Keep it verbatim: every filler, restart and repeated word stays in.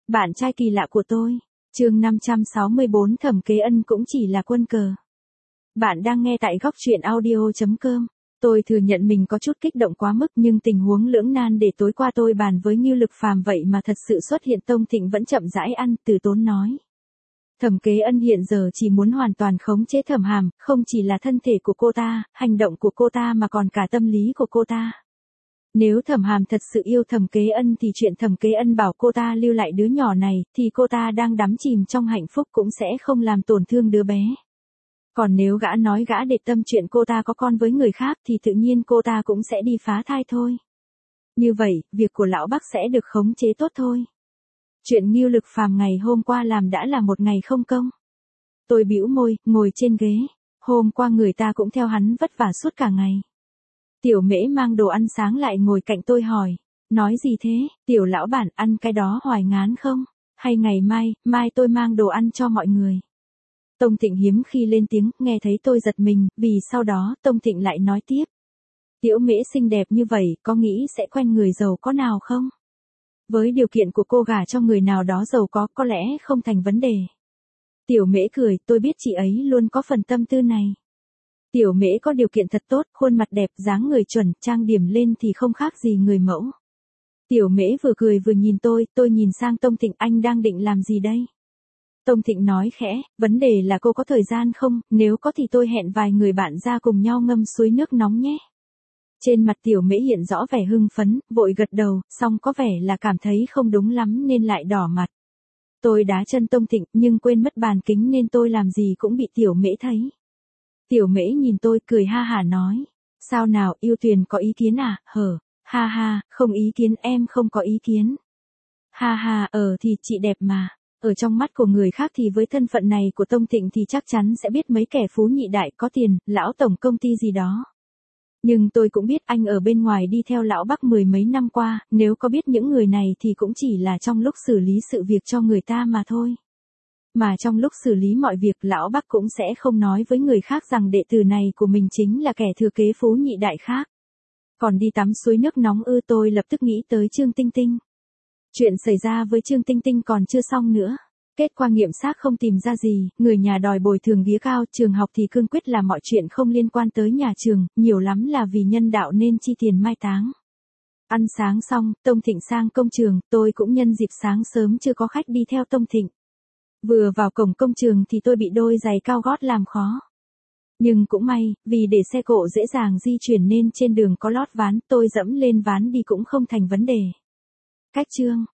Bạn trai kỳ lạ của tôi. Chương năm trăm sáu mươi bốn Thẩm Kế Ân cũng chỉ là quân cờ. Bạn đang nghe tại góc truyện audio chấm com. Tôi thừa nhận mình có chút kích động quá mức, nhưng tình huống lưỡng nan để tối qua tôi bàn với Ngưu Lực Phàm vậy mà thật sự xuất hiện. Tông Thịnh vẫn chậm rãi ăn, từ tốn nói. Thẩm Kế Ân hiện giờ chỉ muốn hoàn toàn khống chế Thẩm Hàm, không chỉ là thân thể của cô ta, hành động của cô ta mà còn cả tâm lý của cô ta. Nếu Thẩm Hàm thật sự yêu Thẩm Kế Ân thì chuyện Thẩm Kế Ân bảo cô ta lưu lại đứa nhỏ này, thì cô ta đang đắm chìm trong hạnh phúc cũng sẽ không làm tổn thương đứa bé. Còn nếu gã nói gã để tâm chuyện cô ta có con với người khác thì tự nhiên cô ta cũng sẽ đi phá thai thôi. Như vậy, việc của lão Bắc sẽ được khống chế tốt thôi. Chuyện Ngưu Lực Phàm ngày hôm qua làm đã là một ngày không công. Tôi bĩu môi, ngồi trên ghế. Hôm qua người ta cũng theo hắn vất vả suốt cả ngày. Tiểu Mễ mang đồ ăn sáng lại ngồi cạnh tôi hỏi. Nói gì thế, tiểu lão bản, ăn cái đó hoài ngán không? Hay ngày mai, mai tôi mang đồ ăn cho mọi người. Tông Thịnh hiếm khi lên tiếng, nghe thấy tôi giật mình, vì sau đó Tông Thịnh lại nói tiếp. Tiểu Mễ xinh đẹp như vậy, có nghĩ sẽ quen người giàu có nào không? Với điều kiện của cô gả cho người nào đó giàu có, có lẽ không thành vấn đề. Tiểu Mễ cười, tôi biết chị ấy luôn có phần tâm tư này. Tiểu Mễ có điều kiện thật tốt, khuôn mặt đẹp, dáng người chuẩn, trang điểm lên thì không khác gì người mẫu. Tiểu Mễ vừa cười vừa nhìn tôi, tôi nhìn sang Tông Thịnh, anh đang định làm gì đây? Tông Thịnh nói khẽ, vấn đề là cô có thời gian không, nếu có thì tôi hẹn vài người bạn ra cùng nhau ngâm suối nước nóng nhé. Trên mặt Tiểu Mễ hiện rõ vẻ hưng phấn, vội gật đầu, song có vẻ là cảm thấy không đúng lắm nên lại đỏ mặt. Tôi đá chân Tông Thịnh, nhưng quên mất bàn kính nên tôi làm gì cũng bị Tiểu Mễ thấy. Tiểu Mễ nhìn tôi cười ha hả nói. Sao nào, yêu Tuyền có ý kiến à, hở, ha ha, không ý kiến, em không có ý kiến. Ha ha, ờ thì chị đẹp mà. Ở trong mắt của người khác thì với thân phận này của Tông Thịnh thì chắc chắn sẽ biết mấy kẻ phú nhị đại có tiền, lão tổng công ty gì đó. Nhưng tôi cũng biết anh ở bên ngoài đi theo lão Bắc mười mấy năm qua, nếu có biết những người này thì cũng chỉ là trong lúc xử lý sự việc cho người ta mà thôi. Mà trong lúc xử lý mọi việc lão Bắc cũng sẽ không nói với người khác rằng đệ tử này của mình chính là kẻ thừa kế phú nhị đại khác. Còn đi tắm suối nước nóng ư, tôi lập tức nghĩ tới Trương Tinh Tinh. Chuyện xảy ra với Trương Tinh Tinh còn chưa xong nữa. Kết quả nghiệm xác không tìm ra gì, người nhà đòi bồi thường vía cao, trường học thì cương quyết là mọi chuyện không liên quan tới nhà trường, nhiều lắm là vì nhân đạo nên chi tiền mai táng. Ăn sáng xong, Tông Thịnh sang công trường, tôi cũng nhân dịp sáng sớm chưa có khách đi theo Tông Thịnh. Vừa vào cổng công trường thì tôi bị đôi giày cao gót làm khó. Nhưng cũng may, vì để xe cộ dễ dàng di chuyển nên trên đường có lót ván, tôi dẫm lên ván đi cũng không thành vấn đề. Cách chương